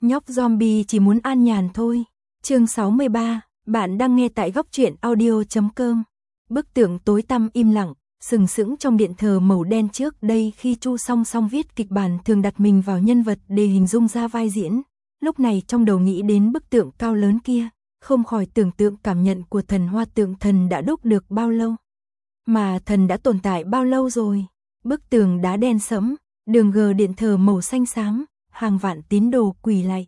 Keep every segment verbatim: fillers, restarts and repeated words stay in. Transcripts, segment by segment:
Nhóc zombie chỉ muốn an nhàn thôi. Chương sáu mươi ba, bạn đang nghe tại góc truyện audio chấm com. Bức tượng tối tăm im lặng, sừng sững trong điện thờ màu đen. Trước đây khi Chu Song Song viết kịch bản thường đặt mình vào nhân vật để hình dung ra vai diễn. Lúc này trong đầu nghĩ đến bức tượng cao lớn kia, không khỏi tưởng tượng cảm nhận của thần Hoa. Tượng thần đã đúc được bao lâu? Mà thần đã tồn tại bao lâu rồi? Bức tường đá đen sẫm, đường gờ điện thờ màu xanh xám, hàng vạn tín đồ quỳ lạy.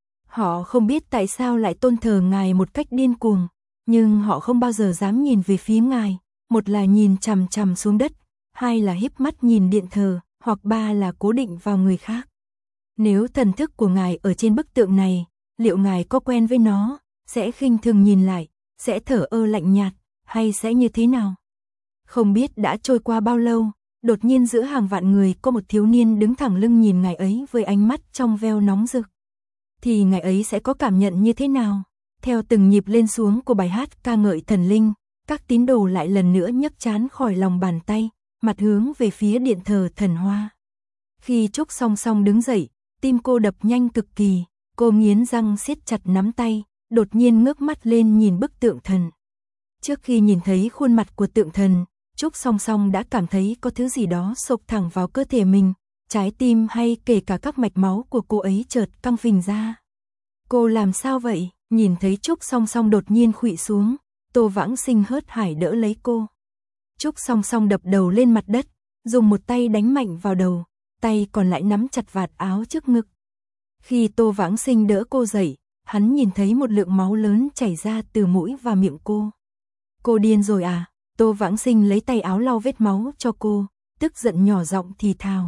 Họ không biết tại sao lại tôn thờ ngài một cách điên cuồng, nhưng họ không bao giờ dám nhìn về phía ngài, một là nhìn chằm chằm xuống đất, hai là híp mắt nhìn điện thờ, hoặc ba là cố định vào người khác. Nếu thần thức của ngài ở trên bức tượng này, liệu ngài có quen với nó, sẽ khinh thường nhìn lại, sẽ thở ơ lạnh nhạt, hay sẽ như thế nào? Không biết đã trôi qua bao lâu, đột nhiên giữa hàng vạn người có một thiếu niên đứng thẳng lưng nhìn ngài ấy với ánh mắt trong veo nóng rực. Thì ngài ấy sẽ có cảm nhận như thế nào? Theo từng nhịp lên xuống của bài hát ca ngợi thần linh, các tín đồ lại lần nữa nhấc trán khỏi lòng bàn tay, mặt hướng về phía điện thờ thần Hoa. Khi Trúc Song Song đứng dậy, tim cô đập nhanh cực kỳ, cô nghiến răng siết chặt nắm tay, đột nhiên ngước mắt lên nhìn bức tượng thần. Trước khi nhìn thấy khuôn mặt của tượng thần, Trúc Song Song đã cảm thấy có thứ gì đó xộc thẳng vào cơ thể mình, trái tim hay kể cả các mạch máu của cô ấy chợt căng phình ra. Cô làm sao vậy? Nhìn thấy Trúc Song Song đột nhiên khuỵu xuống, Tô Vãng Sinh hớt hải đỡ lấy cô. Trúc Song Song đập đầu lên mặt đất, dùng một tay đánh mạnh vào đầu, tay còn lại nắm chặt vạt áo trước ngực. Khi Tô Vãng Sinh đỡ cô dậy, hắn nhìn thấy một lượng máu lớn chảy ra từ mũi và miệng cô. Cô điên rồi à? Tô Vãng Sinh lấy tay áo lau vết máu cho cô, tức giận nhỏ giọng thì thào.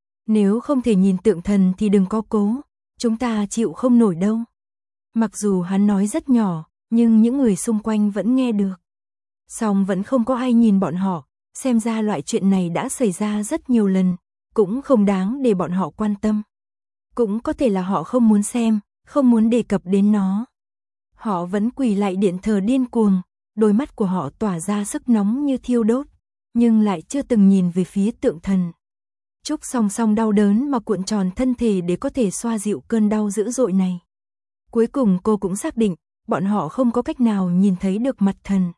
Nếu không thể nhìn tượng thần thì đừng có cố, chúng ta chịu không nổi đâu. Mặc dù hắn nói rất nhỏ, nhưng những người xung quanh vẫn nghe được. Song vẫn không có ai nhìn bọn họ, xem ra loại chuyện này đã xảy ra rất nhiều lần, cũng không đáng để bọn họ quan tâm. Cũng có thể là họ không muốn xem, không muốn đề cập đến nó. Họ vẫn quỳ lại điện thờ điên cuồng, đôi mắt của họ tỏa ra sức nóng như thiêu đốt, nhưng lại chưa từng nhìn về phía tượng thần. Trúc Song Song đau đớn mà cuộn tròn thân thể để có thể xoa dịu cơn đau dữ dội này. Cuối cùng cô cũng xác định, bọn họ không có cách nào nhìn thấy được mặt thần.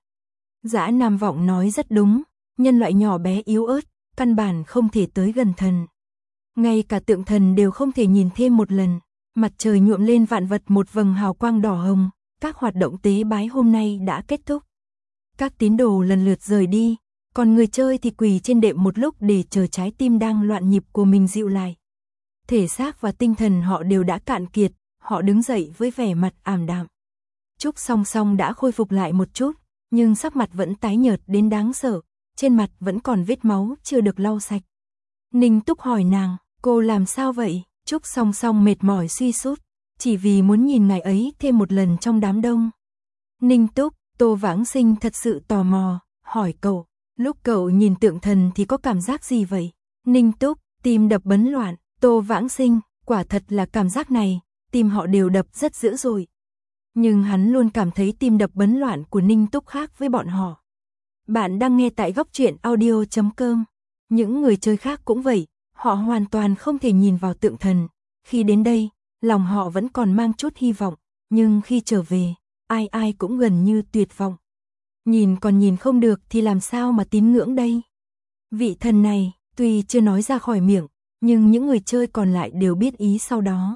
Dã Nam Vọng nói rất đúng, nhân loại nhỏ bé yếu ớt, căn bản không thể tới gần thần. Ngay cả tượng thần đều không thể nhìn thêm một lần. Mặt trời nhuộm lên vạn vật một vầng hào quang đỏ hồng, các hoạt động tế bái hôm nay đã kết thúc. Các tín đồ lần lượt rời đi, còn người chơi thì quỳ trên đệm một lúc để chờ trái tim đang loạn nhịp của mình dịu lại. Thể xác và tinh thần họ đều đã cạn kiệt, họ đứng dậy với vẻ mặt ảm đạm. Trúc Song Song đã khôi phục lại một chút, nhưng sắc mặt vẫn tái nhợt đến đáng sợ, trên mặt vẫn còn vết máu chưa được lau sạch. Ninh Túc hỏi nàng, cô làm sao vậy? Trúc Song Song mệt mỏi suy sút, chỉ vì muốn nhìn ngài ấy thêm một lần trong đám đông. Ninh Túc, Tô Vãng Sinh thật sự tò mò, hỏi cậu, lúc cậu nhìn tượng thần thì có cảm giác gì vậy? Ninh Túc, tim đập bấn loạn. Tô Vãng Sinh, quả thật là cảm giác này, tim họ đều đập rất dữ dội. Nhưng hắn luôn cảm thấy tim đập bấn loạn của Ninh Túc khác với bọn họ. Bạn đang nghe tại góc truyện audio chấm com. Những người chơi khác cũng vậy, họ hoàn toàn không thể nhìn vào tượng thần. Khi đến đây, lòng họ vẫn còn mang chút hy vọng, nhưng khi trở về, ai ai cũng gần như tuyệt vọng. Nhìn còn nhìn không được thì làm sao mà tín ngưỡng đây? Vị thần này, tuy chưa nói ra khỏi miệng, nhưng những người chơi còn lại đều biết ý sau đó.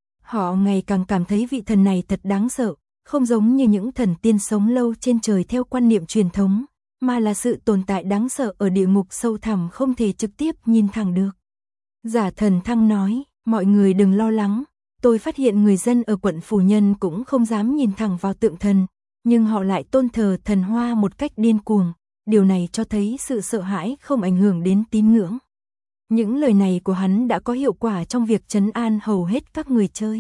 Họ ngày càng cảm thấy vị thần này thật đáng sợ, không giống như những thần tiên sống lâu trên trời theo quan niệm truyền thống, mà là sự tồn tại đáng sợ ở địa ngục sâu thẳm không thể trực tiếp nhìn thẳng được. Giả Thần Thăng nói, mọi người đừng lo lắng, tôi phát hiện người dân ở quận Phủ Nhân cũng không dám nhìn thẳng vào tượng thần, nhưng họ lại tôn thờ thần Hoa một cách điên cuồng, điều này cho thấy sự sợ hãi không ảnh hưởng đến tín ngưỡng. Những lời này của hắn đã có hiệu quả trong việc trấn an hầu hết các người chơi.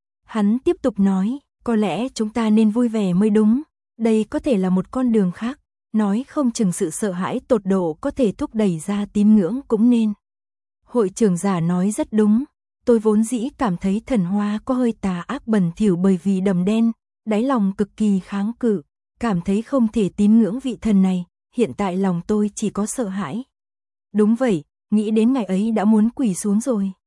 Hắn tiếp tục nói, có lẽ chúng ta nên vui vẻ mới đúng, đây có thể là một con đường khác, nói không chừng sự sợ hãi tột độ có thể thúc đẩy ra tín ngưỡng cũng nên. Hội trưởng Giả nói rất đúng, tôi vốn dĩ cảm thấy thần Hoa có hơi tà ác bẩn thỉu bởi vì đầm đen, đáy lòng cực kỳ kháng cự, cảm thấy không thể tín ngưỡng vị thần này, hiện tại lòng tôi chỉ có sợ hãi. Đúng vậy, nghĩ đến ngày ấy đã muốn quỳ xuống rồi.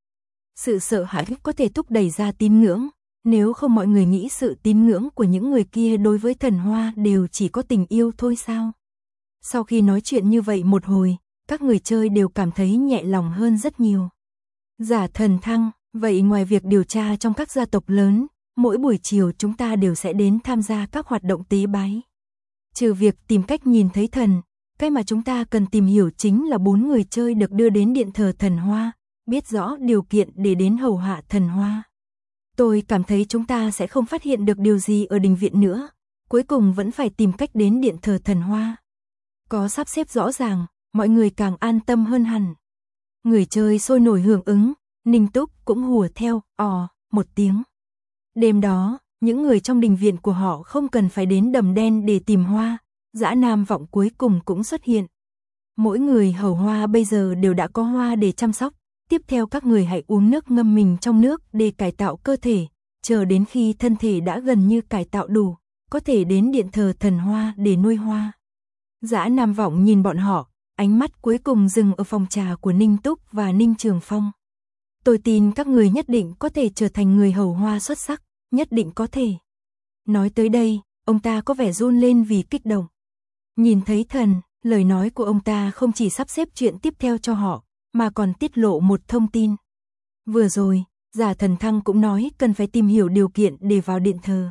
Sự sợ hãi có thể thúc đẩy ra tín ngưỡng, nếu không mọi người nghĩ sự tín ngưỡng của những người kia đối với thần hoa đều chỉ có tình yêu thôi sao? Sau khi nói chuyện như vậy một hồi, các người chơi đều cảm thấy nhẹ lòng hơn rất nhiều. Giả Thần Thăng, vậy ngoài việc điều tra trong các gia tộc lớn, mỗi buổi chiều chúng ta đều sẽ đến tham gia các hoạt động tế bái. Trừ việc tìm cách nhìn thấy thần, cái mà chúng ta cần tìm hiểu chính là bốn người chơi được đưa đến điện thờ thần hoa, biết rõ điều kiện để đến hầu hạ thần hoa. Tôi cảm thấy chúng ta sẽ không phát hiện được điều gì ở đình viện nữa, cuối cùng vẫn phải tìm cách đến điện thờ thần hoa. Có sắp xếp rõ ràng, mọi người càng an tâm hơn hẳn. Người chơi sôi nổi hưởng ứng, Ninh Túc cũng hùa theo, ò, một tiếng. Đêm đó, những người trong đình viện của họ không cần phải đến đầm đen để tìm hoa, Dã Nam Vọng cuối cùng cũng xuất hiện. Mỗi người hầu hoa bây giờ đều đã có hoa để chăm sóc, tiếp theo các người hãy uống nước ngâm mình trong nước để cải tạo cơ thể, chờ đến khi thân thể đã gần như cải tạo đủ, có thể đến điện thờ thần hoa để nuôi hoa. Dã Nam Vọng nhìn bọn họ, ánh mắt cuối cùng dừng ở phòng trà của Ninh Túc và Ninh Trường Phong. Tôi tin các người nhất định có thể trở thành người hầu hoa xuất sắc, nhất định có thể. Nói tới đây, ông ta có vẻ run lên vì kích động. Nhìn thấy thần, lời nói của ông ta không chỉ sắp xếp chuyện tiếp theo cho họ, mà còn tiết lộ một thông tin. Vừa rồi, Giả Thần Thăng cũng nói cần phải tìm hiểu điều kiện để vào điện thờ.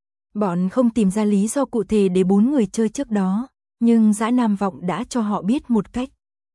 Bọn không tìm ra lý do cụ thể để bốn người chơi trước đó, nhưng Dã Nam Vọng đã cho họ biết một cách.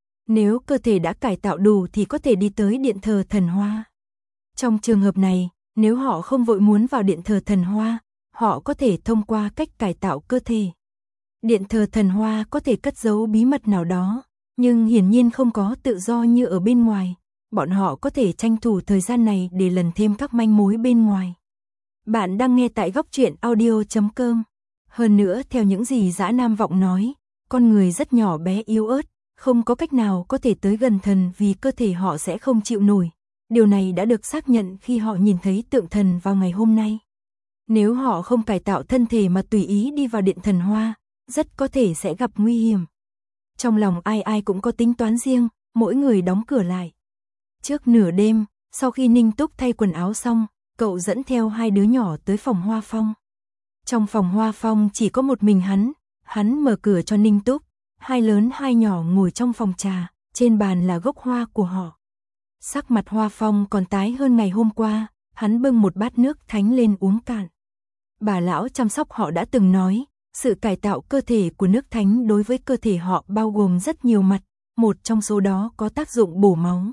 Nếu cơ thể đã cải tạo đủ thì có thể đi tới điện thờ thần hoa. Trong trường hợp này, nếu họ không vội muốn vào điện thờ thần hoa, họ có thể thông qua cách cải tạo cơ thể. Điện thờ thần hoa có thể cất giấu bí mật nào đó, nhưng hiển nhiên không có tự do như ở bên ngoài. Bọn họ có thể tranh thủ thời gian này để lần thêm các manh mối bên ngoài. Bạn đang nghe tại góc truyện audio chấm com. Hơn nữa, theo những gì Dã Nam Vọng nói, con người rất nhỏ bé yếu ớt, không có cách nào có thể tới gần thần vì cơ thể họ sẽ không chịu nổi. Điều này đã được xác nhận khi họ nhìn thấy tượng thần vào ngày hôm nay. Nếu họ không cải tạo thân thể mà tùy ý đi vào điện thần hoa, rất có thể sẽ gặp nguy hiểm. Trong lòng ai ai cũng có tính toán riêng, mỗi người đóng cửa lại. Trước nửa đêm, sau khi Ninh Túc thay quần áo xong, cậu dẫn theo hai đứa nhỏ tới phòng Hoa Phong. Trong phòng Hoa Phong chỉ có một mình hắn, hắn mở cửa cho Ninh Túc, hai lớn hai nhỏ ngồi trong phòng trà, trên bàn là gốc hoa của họ. Sắc mặt Hoa Phong còn tái hơn ngày hôm qua, hắn bưng một bát nước thánh lên uống cạn. Bà lão chăm sóc họ đã từng nói, sự cải tạo cơ thể của nước thánh đối với cơ thể họ bao gồm rất nhiều mặt, một trong số đó có tác dụng bổ máu.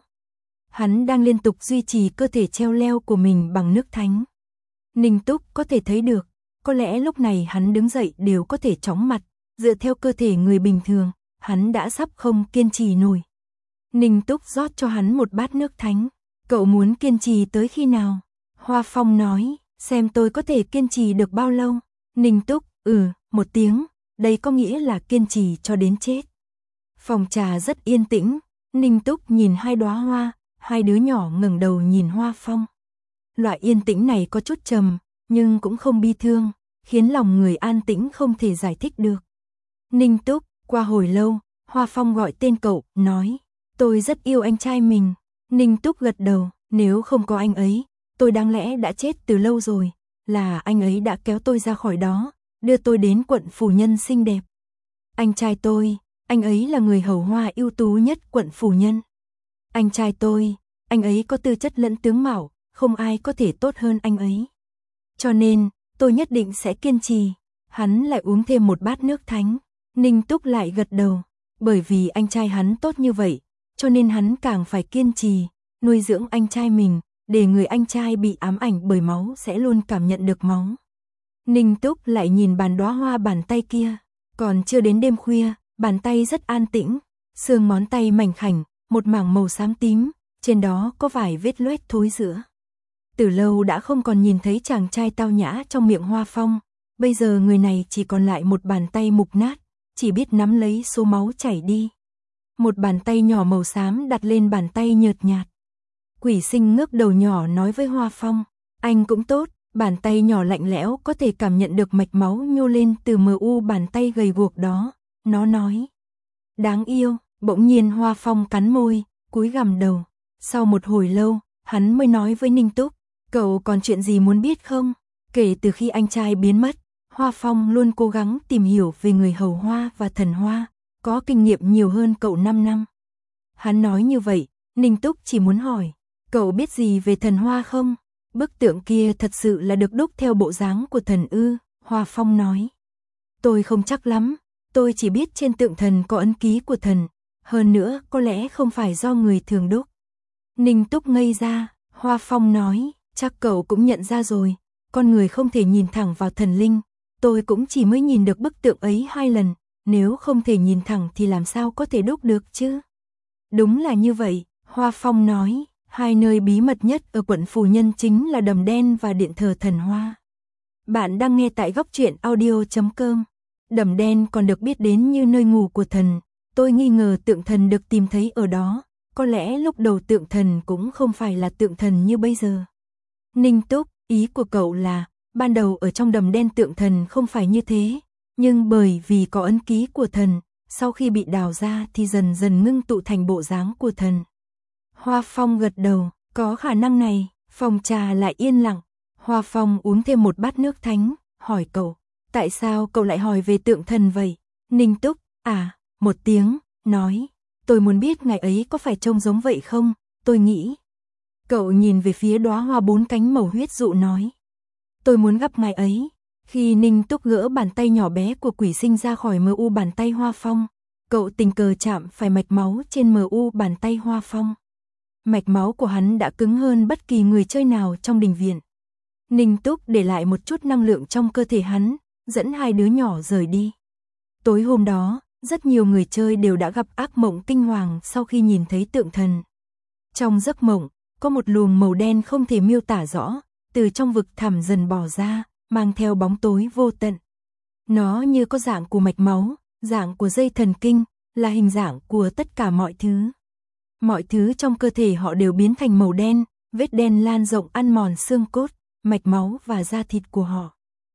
Hắn đang liên tục duy trì cơ thể treo leo của mình bằng nước thánh. Ninh Túc có thể thấy được, có lẽ lúc này hắn đứng dậy đều có thể chóng mặt, dựa theo cơ thể người bình thường, hắn đã sắp không kiên trì nổi. Ninh Túc rót cho hắn một bát nước thánh, cậu muốn kiên trì tới khi nào? Hoa Phong nói, xem tôi có thể kiên trì được bao lâu. Ninh Túc, ừ, một tiếng, đây có nghĩa là kiên trì cho đến chết. Phòng trà rất yên tĩnh, Ninh Túc nhìn hai đóa hoa, hai đứa nhỏ ngẩng đầu nhìn Hoa Phong. Loại yên tĩnh này có chút trầm, nhưng cũng không bi thương, khiến lòng người an tĩnh không thể giải thích được. Ninh Túc, qua hồi lâu, Hoa Phong gọi tên cậu, nói, tôi rất yêu anh trai mình. Ninh Túc gật đầu, nếu không có anh ấy, tôi đáng lẽ đã chết từ lâu rồi, là anh ấy đã kéo tôi ra khỏi đó, đưa tôi đến quận phủ nhân xinh đẹp. Anh trai tôi, anh ấy là người hầu hoa ưu tú nhất quận phủ nhân. Anh trai tôi, anh ấy có tư chất lẫn tướng mạo, không ai có thể tốt hơn anh ấy. Cho nên, tôi nhất định sẽ kiên trì. Hắn lại uống thêm một bát nước thánh. Ninh Túc lại gật đầu, bởi vì anh trai hắn tốt như vậy, cho nên hắn càng phải kiên trì, nuôi dưỡng anh trai mình, để người anh trai bị ám ảnh bởi máu sẽ luôn cảm nhận được máu. Ninh Túc lại nhìn bàn đóa hoa bàn tay kia, còn chưa đến đêm khuya, bàn tay rất an tĩnh, xương ngón tay mảnh khảnh, một mảng màu xám tím, trên đó có vài vết loét thối rữa. Từ lâu đã không còn nhìn thấy chàng trai tao nhã trong miệng Hoa Phong, bây giờ người này chỉ còn lại một bàn tay mục nát, chỉ biết nắm lấy số máu chảy đi. Một bàn tay nhỏ màu xám đặt lên bàn tay nhợt nhạt. Quỷ Sinh ngước đầu nhỏ nói với Hoa Phong, anh cũng tốt. Bàn tay nhỏ lạnh lẽo có thể cảm nhận được mạch máu nhô lên từ mờ u bàn tay gầy guộc đó. Nó nói, đáng yêu. Bỗng nhiên Hoa Phong cắn môi, cúi gằm đầu. Sau một hồi lâu, hắn mới nói với Ninh Túc, cậu còn chuyện gì muốn biết không? Kể từ khi anh trai biến mất, Hoa Phong luôn cố gắng tìm hiểu về người hầu hoa và thần hoa, có kinh nghiệm nhiều hơn cậu năm năm. Hắn nói như vậy, Ninh Túc chỉ muốn hỏi, cậu biết gì về thần hoa không? Bức tượng kia thật sự là được đúc theo bộ dáng của thần ư? Hoa Phong nói, tôi không chắc lắm, tôi chỉ biết trên tượng thần có ấn ký của thần, hơn nữa có lẽ không phải do người thường đúc. Ninh Túc ngây ra, Hoa Phong nói, chắc cậu cũng nhận ra rồi, con người không thể nhìn thẳng vào thần linh, tôi cũng chỉ mới nhìn được bức tượng ấy hai lần, nếu không thể nhìn thẳng thì làm sao có thể đúc được chứ? Đúng là như vậy, Hoa Phong nói, hai nơi bí mật nhất ở quận Phù Nhân chính là Đầm Đen và điện thờ thần hoa. Bạn đang nghe tại góc truyện audio chấm com. Đầm Đen còn được biết đến như nơi ngủ của thần, tôi nghi ngờ tượng thần được tìm thấy ở đó, có lẽ lúc đầu tượng thần cũng không phải là tượng thần như bây giờ. Ninh Túc, ý của cậu là, ban đầu ở trong Đầm Đen tượng thần không phải như thế, nhưng bởi vì có ấn ký của thần, sau khi bị đào ra thì dần dần ngưng tụ thành bộ dáng của thần. Hoa Phong gật đầu, có khả năng này. Phòng trà lại yên lặng. Hoa Phong uống thêm một bát nước thánh, hỏi cậu, tại sao cậu lại hỏi về tượng thần vậy? Ninh Túc, à, một tiếng, nói, tôi muốn biết ngày ấy có phải trông giống vậy không, tôi nghĩ. Cậu nhìn về phía đóa hoa bốn cánh màu huyết dụ nói, tôi muốn gặp ngày ấy. Khi Ninh Túc gỡ bàn tay nhỏ bé của quỷ sinh ra khỏi mờ u bàn tay Hoa Phong, cậu tình cờ chạm phải mạch máu trên mờ u bàn tay Hoa Phong. Mạch máu của hắn đã cứng hơn bất kỳ người chơi nào trong đình viện. Ninh Túc để lại một chút năng lượng trong cơ thể hắn, dẫn hai đứa nhỏ rời đi. Tối hôm đó, rất nhiều người chơi đều đã gặp ác mộng kinh hoàng sau khi nhìn thấy tượng thần. Trong giấc mộng, có một luồng màu đen không thể miêu tả rõ, từ trong vực thẳm dần bò ra, mang theo bóng tối vô tận. Nó như có dạng của mạch máu, dạng của dây thần kinh, là hình dạng của tất cả mọi thứ. Mọi thứ trong cơ thể họ đều biến thành màu đen, vết đen lan rộng ăn mòn xương cốt, mạch máu và da thịt của họ.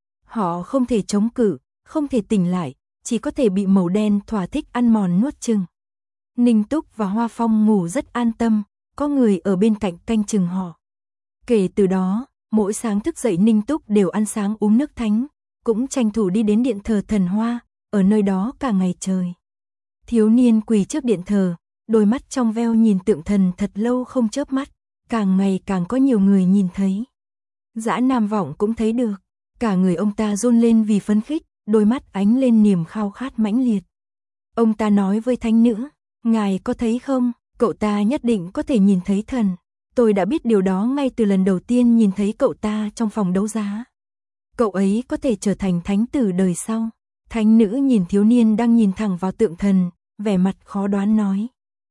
Họ không thể chống cự, không thể tỉnh lại, chỉ có thể bị màu đen thỏa thích ăn mòn nuốt chửng. Ninh Túc và Hoa Phong ngủ rất an tâm, có người ở bên cạnh canh chừng họ. Kể từ đó, mỗi sáng thức dậy Ninh Túc đều ăn sáng uống nước thánh, cũng tranh thủ đi đến điện thờ thần hoa, ở nơi đó cả ngày trời. Thiếu niên quỳ trước điện thờ, đôi mắt trong veo nhìn tượng thần thật lâu không chớp mắt, càng ngày càng có nhiều người nhìn thấy. Dã Nam Vọng cũng thấy được, cả người ông ta run lên vì phấn khích, đôi mắt ánh lên niềm khao khát mãnh liệt. Ông ta nói với thánh nữ, ngài có thấy không, cậu ta nhất định có thể nhìn thấy thần. Tôi đã biết điều đó ngay từ lần đầu tiên nhìn thấy cậu ta trong phòng đấu giá. Cậu ấy có thể trở thành thánh tử đời sau. Thánh nữ nhìn thiếu niên đang nhìn thẳng vào tượng thần, vẻ mặt khó đoán nói.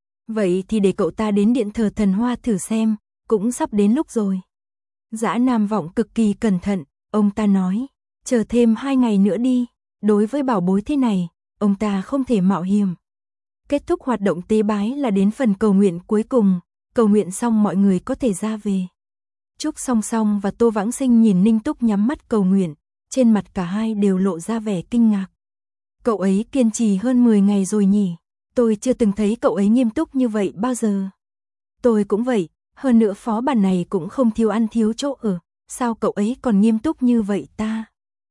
Vậy thì để cậu ta đến điện thờ thần hoa thử xem, cũng sắp đến lúc rồi. Dã Nam Vọng cực kỳ cẩn thận, ông ta nói, chờ thêm hai ngày nữa đi, đối với bảo bối thế này, ông ta không thể mạo hiểm. Kết thúc hoạt động tế bái là đến phần cầu nguyện cuối cùng, cầu nguyện xong mọi người có thể ra về. Trúc Song Song và Tô Vãng Sinh nhìn Ninh Túc nhắm mắt cầu nguyện, trên mặt cả hai đều lộ ra vẻ kinh ngạc. Cậu ấy kiên trì hơn mười ngày rồi nhỉ, tôi chưa từng thấy cậu ấy nghiêm túc như vậy bao giờ. Tôi cũng vậy, hơn nữa phó bản này cũng không thiếu ăn thiếu chỗ ở, sao cậu ấy còn nghiêm túc như vậy ta?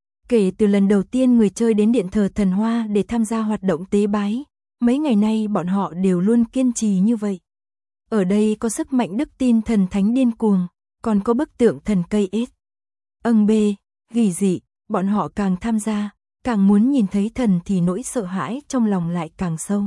Kể từ lần đầu tiên người chơi đến điện thờ thần hoa để tham gia hoạt động tế bái, mấy ngày nay bọn họ đều luôn kiên trì như vậy. Ở đây có sức mạnh đức tin thần thánh điên cuồng, còn có bức tượng thần cây ết. Âng bê, gỉ dị, bọn họ càng tham gia, càng muốn nhìn thấy thần thì nỗi sợ hãi trong lòng lại càng sâu.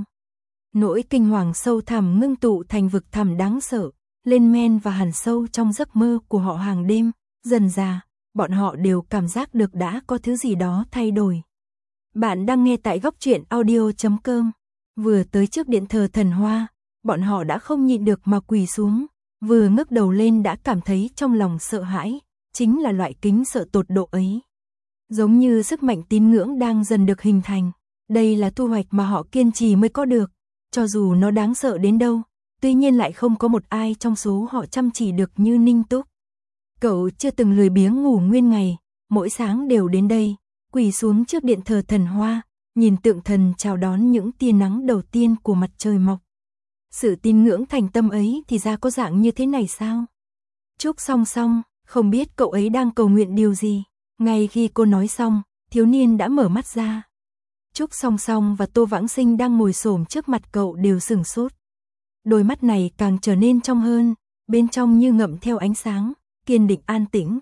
Nỗi kinh hoàng sâu thẳm ngưng tụ thành vực thẳm đáng sợ, lên men và hằn sâu trong giấc mơ của họ hàng đêm, dần dà, bọn họ đều cảm giác được đã có thứ gì đó thay đổi. Bạn đang nghe tại góc truyện audio chấm com. Vừa tới trước điện thờ thần hoa, bọn họ đã không nhịn được mà quỳ xuống, vừa ngước đầu lên đã cảm thấy trong lòng sợ hãi, chính là loại kính sợ tột độ ấy. Giống như sức mạnh tín ngưỡng đang dần được hình thành, đây là thu hoạch mà họ kiên trì mới có được, cho dù nó đáng sợ đến đâu, tuy nhiên lại không có một ai trong số họ chăm chỉ được như Ninh Túc. Cậu chưa từng lười biếng ngủ nguyên ngày, mỗi sáng đều đến đây, quỳ xuống trước điện thờ thần hoa, nhìn tượng thần chào đón những tia nắng đầu tiên của mặt trời mọc. Sự tín ngưỡng thành tâm ấy thì ra có dạng như thế này sao? Trúc Song Song, không biết cậu ấy đang cầu nguyện điều gì. Ngay khi cô nói xong, thiếu niên đã mở mắt ra. Trúc Song Song và Tô Vãng Sinh đang ngồi xổm trước mặt cậu đều sửng sốt. Đôi mắt này càng trở nên trong hơn, bên trong như ngậm theo ánh sáng, kiên định an tĩnh.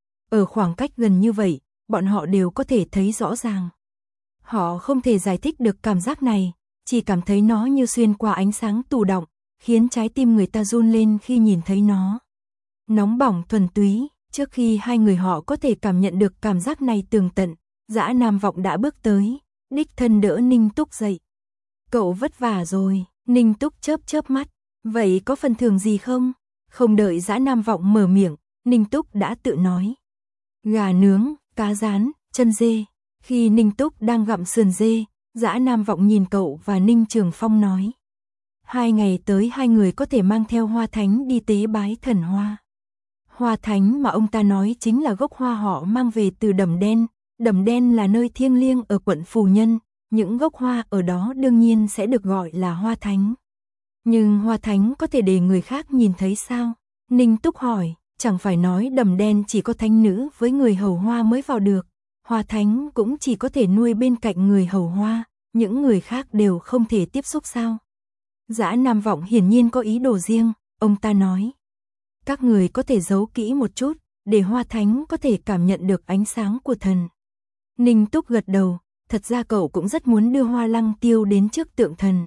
Ở khoảng cách gần như vậy, bọn họ đều có thể thấy rõ ràng. Họ không thể giải thích được cảm giác này, chỉ cảm thấy nó như xuyên qua ánh sáng tù động, khiến trái tim người ta run lên khi nhìn thấy nó. Nóng bỏng thuần túy, trước khi hai người họ có thể cảm nhận được cảm giác này tường tận, Dã Nam Vọng đã bước tới, đích thân đỡ Ninh Túc dậy. Cậu vất vả rồi, Ninh Túc chớp chớp mắt, vậy có phần thưởng gì không? Không đợi Dã Nam Vọng mở miệng, Ninh Túc đã tự nói. Gà nướng, cá rán, chân dê. Khi Ninh Túc đang gặm sườn dê, Dã Nam Vọng nhìn cậu và Ninh Trường Phong nói. Hai ngày tới hai người có thể mang theo Hoa Thánh đi tế bái thần hoa. Hoa Thánh mà ông ta nói chính là gốc hoa họ mang về từ Đầm Đen. Đầm Đen là nơi thiêng liêng ở quận Phù Nhân, những gốc hoa ở đó đương nhiên sẽ được gọi là Hoa Thánh. Nhưng Hoa Thánh có thể để người khác nhìn thấy sao? Ninh Túc hỏi, chẳng phải nói Đầm Đen chỉ có thánh nữ với người hầu hoa mới vào được. Hoa Thánh cũng chỉ có thể nuôi bên cạnh người hầu hoa, những người khác đều không thể tiếp xúc sao? Dã Nam Vọng hiển nhiên có ý đồ riêng, ông ta nói. Các người có thể giấu kỹ một chút, để Hoa Thánh có thể cảm nhận được ánh sáng của thần. Ninh Túc gật đầu, thật ra cậu cũng rất muốn đưa Hoa Lăng Tiêu đến trước tượng thần.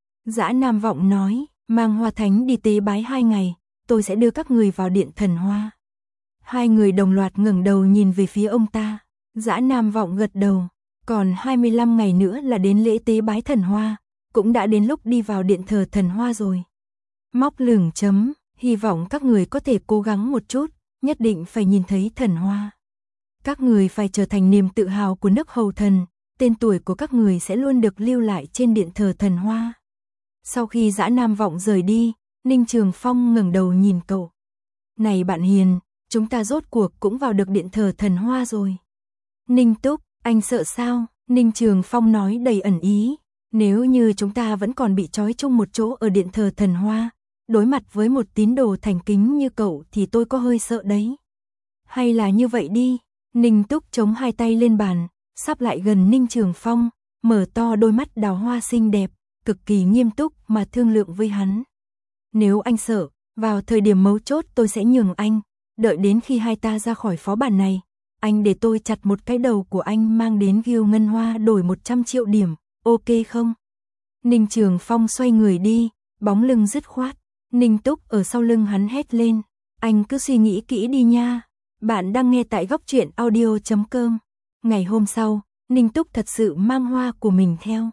Dã Nam Vọng nói, mang Hoa Thánh đi tế bái hai ngày, tôi sẽ đưa các người vào điện thần hoa. Hai người đồng loạt ngẩng đầu nhìn về phía ông ta. Dã Nam Vọng gật đầu, còn hai mươi lăm ngày nữa là đến lễ tế bái thần hoa, cũng đã đến lúc đi vào điện thờ thần hoa rồi. Móc lửng chấm, hy vọng các người có thể cố gắng một chút, nhất định phải nhìn thấy thần hoa. Các người phải trở thành niềm tự hào của nước Hầu Thần, tên tuổi của các người sẽ luôn được lưu lại trên điện thờ thần hoa. Sau khi Dã Nam Vọng rời đi, Ninh Trường Phong ngẩng đầu nhìn cậu. Này bạn hiền, chúng ta rốt cuộc cũng vào được điện thờ thần hoa rồi. Ninh Túc, anh sợ sao? Ninh Trường Phong nói đầy ẩn ý. Nếu như chúng ta vẫn còn bị trói chung một chỗ ở điện thờ thần hoa, đối mặt với một tín đồ thành kính như cậu thì tôi có hơi sợ đấy. Hay là như vậy đi. Ninh Túc chống hai tay lên bàn, sắp lại gần Ninh Trường Phong, mở to đôi mắt đào hoa xinh đẹp, cực kỳ nghiêm túc mà thương lượng với hắn. Nếu anh sợ, vào thời điểm mấu chốt tôi sẽ nhường anh, đợi đến khi hai ta ra khỏi phó bản này, anh để tôi chặt một cái đầu của anh mang đến Ghiêu Ngân Hoa đổi một trăm triệu điểm, ok không? Ninh Trường Phong xoay người đi, bóng lưng dứt khoát. Ninh Túc ở sau lưng hắn hét lên, anh cứ suy nghĩ kỹ đi nha. Bạn đang nghe tại góc truyện audio chấm com. Ngày hôm sau, Ninh Túc thật sự mang hoa của mình theo.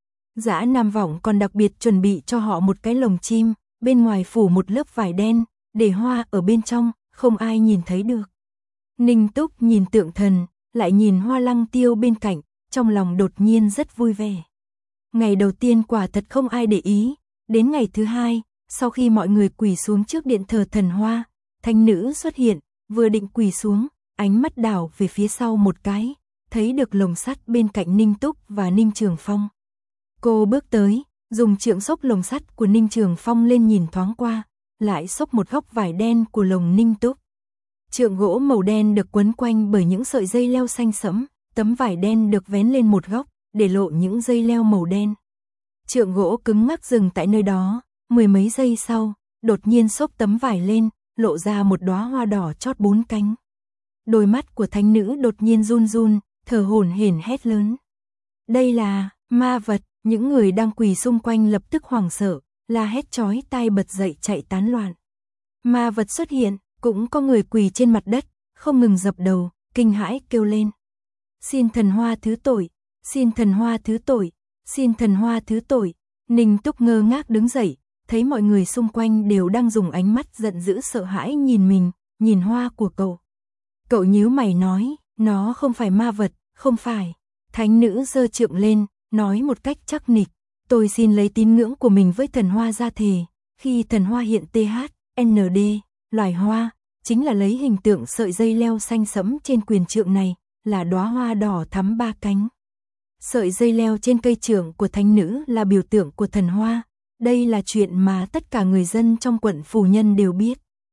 Dã Nam Vọng còn đặc biệt chuẩn bị cho họ một cái lồng chim, bên ngoài phủ một lớp vải đen, để hoa ở bên trong, không ai nhìn thấy được. Ninh Túc nhìn tượng thần, lại nhìn Hoa Lăng Tiêu bên cạnh, trong lòng đột nhiên rất vui vẻ. Ngày đầu tiên quả thật không ai để ý, đến ngày thứ hai, sau khi mọi người quỳ xuống trước điện thờ thần hoa, thánh nữ xuất hiện, vừa định quỳ xuống, ánh mắt đảo về phía sau một cái, thấy được lồng sắt bên cạnh Ninh Túc và Ninh Trường Phong. Cô bước tới, dùng trượng xốc lồng sắt của Ninh Trường Phong lên nhìn thoáng qua, lại xốc một góc vải đen của lồng Ninh Túc. Trượng gỗ màu đen được quấn quanh bởi những sợi dây leo xanh sẫm, tấm vải đen được vén lên một góc, để lộ những dây leo màu đen. Trượng gỗ cứng ngắc dừng tại nơi đó, mười mấy giây sau, đột nhiên xốc tấm vải lên, lộ ra một đóa hoa đỏ chót bốn cánh. Đôi mắt của thánh nữ đột nhiên run run, thở hổn hển hét lớn. Đây là ma vật, những người đang quỳ xung quanh lập tức hoảng sợ, la hét chói tai bật dậy chạy tán loạn. Ma vật xuất hiện, cũng có người quỳ trên mặt đất, không ngừng dập đầu, kinh hãi kêu lên. Xin thần hoa thứ tội, xin thần hoa thứ tội, xin thần hoa thứ tội. Ninh Túc ngơ ngác đứng dậy, thấy mọi người xung quanh đều đang dùng ánh mắt giận dữ sợ hãi nhìn mình, nhìn hoa của cậu. Cậu nhíu mày nói, nó không phải ma vật, không phải. Thánh nữ giơ trượng lên, nói một cách chắc nịch, tôi xin lấy tín ngưỡng của mình với thần hoa ra thề, khi thần hoa hiện tê hát en đê, loài hoa, chính là lấy hình tượng sợi dây leo xanh sẫm trên quyền trượng này, là đóa hoa đỏ thắm ba cánh. Sợi dây leo trên cây trượng của thánh nữ là biểu tượng của thần hoa, đây là chuyện mà tất cả người dân trong quận Phù Nhân đều biết.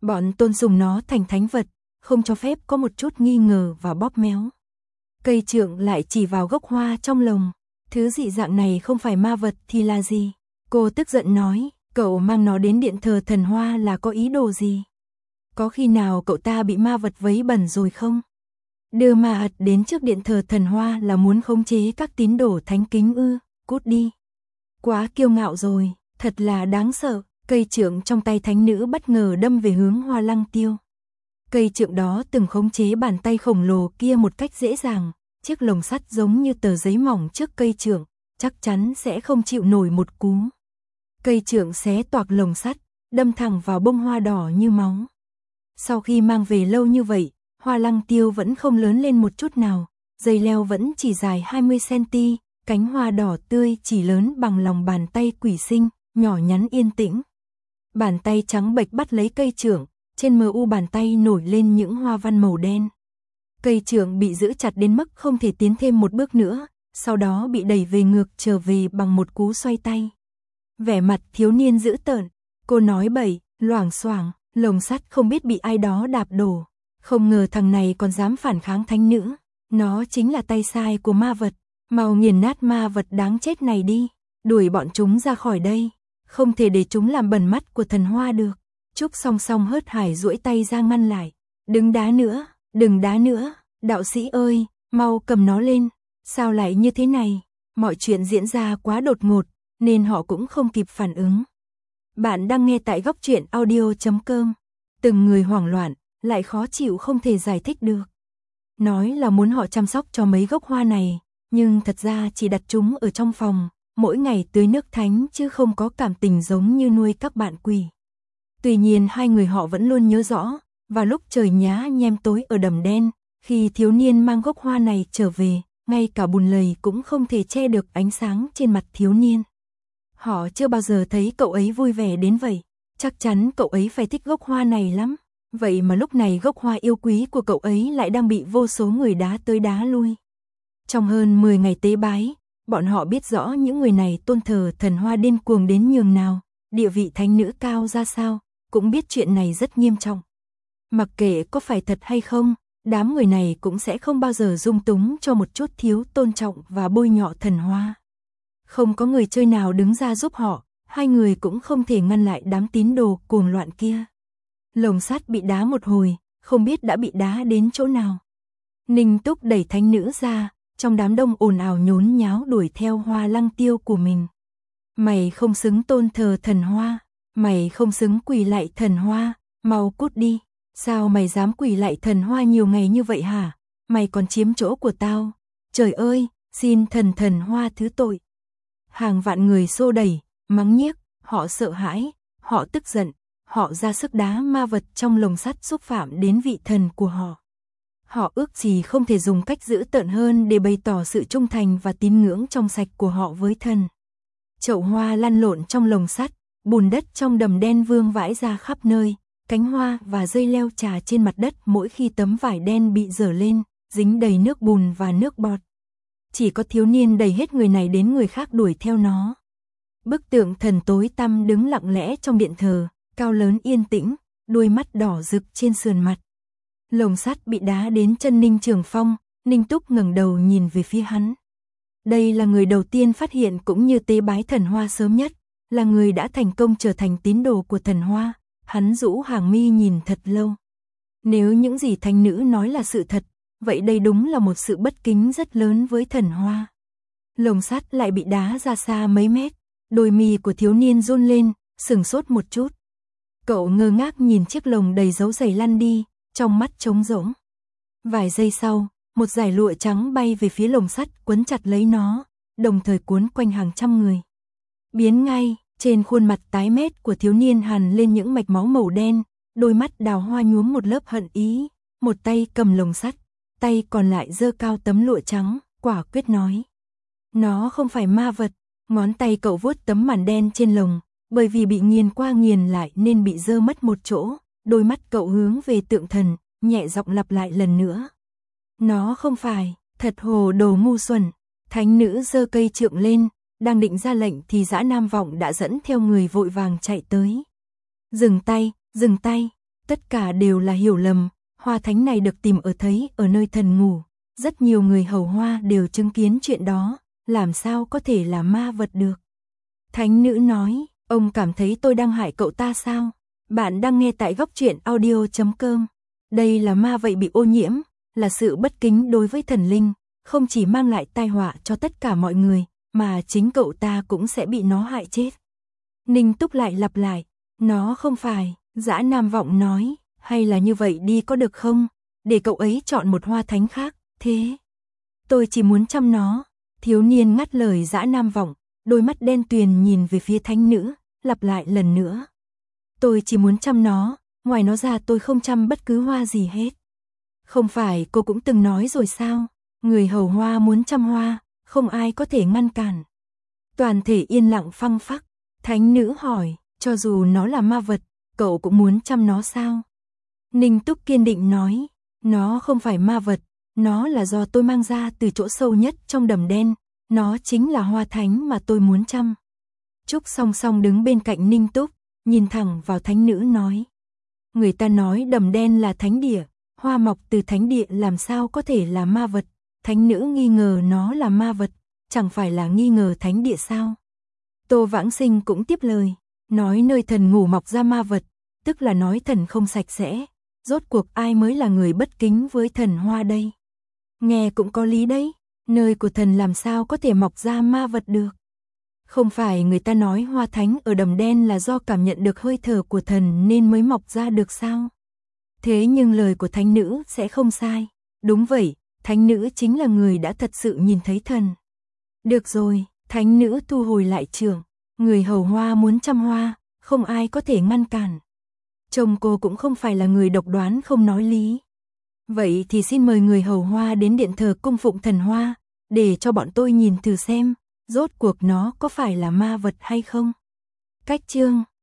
Bọn tôn sùng nó thành thánh vật, không cho phép có một chút nghi ngờ và bóp méo. Cây trượng lại chỉ vào gốc hoa trong lồng. Thứ dị dạng này không phải ma vật thì là gì? Cô tức giận nói, cậu mang nó đến điện thờ thần hoa là có ý đồ gì? Có khi nào cậu ta bị ma vật vấy bẩn rồi không? Đưa ma ật đến trước điện thờ thần hoa là muốn khống chế các tín đồ thánh kính ư? Cút đi. Quá kiêu ngạo rồi, thật là đáng sợ. Cây trượng trong tay thánh nữ bất ngờ đâm về hướng Hoa Lăng Tiêu. Cây trượng đó từng khống chế bàn tay khổng lồ kia một cách dễ dàng. Chiếc lồng sắt giống như tờ giấy mỏng trước cây trượng, chắc chắn sẽ không chịu nổi một cú. Cây trượng xé toạc lồng sắt, đâm thẳng vào bông hoa đỏ như máu. Sau khi mang về lâu như vậy, Hoa Lăng Tiêu vẫn không lớn lên một chút nào, dây leo vẫn chỉ dài hai mươi xăng-ti-mét, cánh hoa đỏ tươi chỉ lớn bằng lòng bàn tay quỷ sinh, nhỏ nhắn yên tĩnh. Bàn tay trắng bệch bắt lấy cây trượng, trên mờ u bàn tay nổi lên những hoa văn màu đen. Cây trượng bị giữ chặt đến mức không thể tiến thêm một bước nữa, sau đó bị đẩy về ngược trở về bằng một cú xoay tay. Vẻ mặt thiếu niên dữ tợn, cô nói bậy, loảng xoảng, lồng sắt không biết bị ai đó đạp đổ. Không ngờ thằng này còn dám phản kháng thánh nữ, nó chính là tay sai của ma vật, mau nghiền nát ma vật đáng chết này đi, đuổi bọn chúng ra khỏi đây, không thể để chúng làm bẩn mắt của thần hoa được. Trúc Song Song hớt hải duỗi tay ra ngăn lại, đừng đá nữa, đừng đá nữa, đạo sĩ ơi, mau cầm nó lên, sao lại như thế này, mọi chuyện diễn ra quá đột ngột, nên họ cũng không kịp phản ứng. Bạn đang nghe tại góc truyện audio chấm com, từng người hoảng loạn, lại khó chịu không thể giải thích được. Nói là muốn họ chăm sóc cho mấy gốc hoa này, nhưng thật ra chỉ đặt chúng ở trong phòng, mỗi ngày tưới nước thánh chứ không có cảm tình giống như nuôi các bạn quỷ. Tuy nhiên hai người họ vẫn luôn nhớ rõ, vào lúc trời nhá nhem tối ở đầm đen, khi thiếu niên mang gốc hoa này trở về, ngay cả bùn lầy cũng không thể che được ánh sáng trên mặt thiếu niên. Họ chưa bao giờ thấy cậu ấy vui vẻ đến vậy, chắc chắn cậu ấy phải thích gốc hoa này lắm. Vậy mà lúc này gốc hoa yêu quý của cậu ấy lại đang bị vô số người đá tới đá lui. Trong hơn mười ngày tế bái, bọn họ biết rõ những người này tôn thờ thần hoa điên cuồng đến nhường nào, địa vị thánh nữ cao ra sao, cũng biết chuyện này rất nghiêm trọng. Mặc kệ có phải thật hay không, đám người này cũng sẽ không bao giờ dung túng cho một chút thiếu tôn trọng và bôi nhọ thần hoa. Không có người chơi nào đứng ra giúp họ, hai người cũng không thể ngăn lại đám tín đồ cuồng loạn kia. Lồng sắt bị đá một hồi, không biết đã bị đá đến chỗ nào. Ninh Túc đẩy thánh nữ ra, trong đám đông ồn ào nhốn nháo đuổi theo Hoa Lăng Tiêu của mình. Mày không xứng tôn thờ thần hoa, mày không xứng quỳ lạy thần hoa, mau cút đi. Sao mày dám quỳ lạy thần hoa nhiều ngày như vậy hả? Mày còn chiếm chỗ của tao. Trời ơi, xin thần thần hoa thứ tội. Hàng vạn người xô đẩy, mắng nhiếc, họ sợ hãi, họ tức giận. Họ ra sức đá ma vật trong lồng sắt xúc phạm đến vị thần của họ. Họ ước gì không thể dùng cách dữ tợn hơn để bày tỏ sự trung thành và tín ngưỡng trong sạch của họ với thần. Chậu hoa lăn lộn trong lồng sắt, bùn đất trong đầm đen vương vãi ra khắp nơi, cánh hoa và dây leo trà trên mặt đất mỗi khi tấm vải đen bị dở lên, dính đầy nước bùn và nước bọt. Chỉ có thiếu niên đẩy hết người này đến người khác đuổi theo nó. Bức tượng thần tối tăm đứng lặng lẽ trong điện thờ, cao lớn yên tĩnh, đôi mắt đỏ rực trên sườn mặt. Lồng sắt bị đá đến chân Ninh Trường Phong, Ninh Túc ngẩng đầu nhìn về phía hắn. Đây là người đầu tiên phát hiện cũng như tế bái thần hoa sớm nhất, là người đã thành công trở thành tín đồ của thần hoa. Hắn rũ hàng mi nhìn thật lâu. Nếu những gì thánh nữ nói là sự thật, vậy đây đúng là một sự bất kính rất lớn với thần hoa. Lồng sắt lại bị đá ra xa mấy mét, đôi mi của thiếu niên run lên, sừng sốt một chút. Cậu ngơ ngác nhìn chiếc lồng đầy dấu giày lăn đi, trong mắt trống rỗng. Vài giây sau, một dải lụa trắng bay về phía lồng sắt quấn chặt lấy nó, đồng thời cuốn quanh hàng trăm người. Biến ngay, trên khuôn mặt tái mét của thiếu niên hằn lên những mạch máu màu đen, đôi mắt đào hoa nhuốm một lớp hận ý, một tay cầm lồng sắt, tay còn lại giơ cao tấm lụa trắng, quả quyết nói. Nó không phải ma vật, ngón tay cậu vuốt tấm màn đen trên lồng. Bởi vì bị nghiền qua nghiền lại nên bị dơ mất một chỗ, đôi mắt cậu hướng về tượng thần, nhẹ giọng lặp lại lần nữa. Nó không phải, thật hồ đồ ngu xuẩn. Thánh nữ giơ cây trượng lên, đang định ra lệnh thì Dã Nam Vọng đã dẫn theo người vội vàng chạy tới. Dừng tay, dừng tay, Tất cả đều là hiểu lầm, hoa thánh này được tìm ở thấy ở nơi thần ngủ. Rất nhiều người hầu hoa đều chứng kiến chuyện đó, làm sao có thể là ma vật được. Thánh nữ nói, ông cảm thấy tôi đang hại cậu ta sao? Bạn đang nghe tại góc truyện audio chấm com. Đây là ma vậy bị ô nhiễm, là sự bất kính đối với thần linh, không chỉ mang lại tai họa cho tất cả mọi người, mà chính cậu ta cũng sẽ bị nó hại chết. Ninh Túc lại lặp lại, nó không phải, Dã Nam Vọng nói, hay là như vậy đi có được không? Để cậu ấy chọn một hoa thánh khác, thế. Tôi chỉ muốn chăm nó. Thiếu niên ngắt lời Dã Nam Vọng, đôi mắt đen tuyền nhìn về phía thánh nữ, lặp lại lần nữa. Tôi chỉ muốn chăm nó, ngoài nó ra tôi không chăm bất cứ hoa gì hết. Không phải cô cũng từng nói rồi sao? Người hầu hoa muốn chăm hoa, không ai có thể ngăn cản. Toàn thể yên lặng phăng phắc. Thánh nữ hỏi, cho dù nó là ma vật, cậu cũng muốn chăm nó sao? Ninh Túc kiên định nói, nó không phải ma vật, nó là do tôi mang ra từ chỗ sâu nhất trong đầm đen, nó chính là hoa thánh mà tôi muốn chăm. Trúc song song đứng bên cạnh Ninh Túc, nhìn thẳng vào thánh nữ nói. Người ta nói đầm đen là thánh địa, hoa mọc từ thánh địa làm sao có thể là ma vật, thánh nữ nghi ngờ nó là ma vật, chẳng phải là nghi ngờ thánh địa sao? Tô Vãng Sinh cũng tiếp lời, nói nơi thần ngủ mọc ra ma vật, tức là nói thần không sạch sẽ, rốt cuộc ai mới là người bất kính với thần hoa đây? Nghe cũng có lý đấy, nơi của thần làm sao có thể mọc ra ma vật được? Không phải người ta nói hoa thánh ở đầm đen là do cảm nhận được hơi thở của thần nên mới mọc ra được sao? Thế nhưng lời của thánh nữ sẽ không sai. Đúng vậy, thánh nữ chính là người đã thật sự nhìn thấy thần. Được rồi, thánh nữ thu hồi lại trường. Người hầu hoa muốn chăm hoa, không ai có thể ngăn cản. Chồng cô cũng không phải là người độc đoán không nói lý. Vậy thì xin mời người hầu hoa đến điện thờ cung phụng thần hoa, để cho bọn tôi nhìn thử xem, rốt cuộc nó có phải là ma vật hay không. Cách chương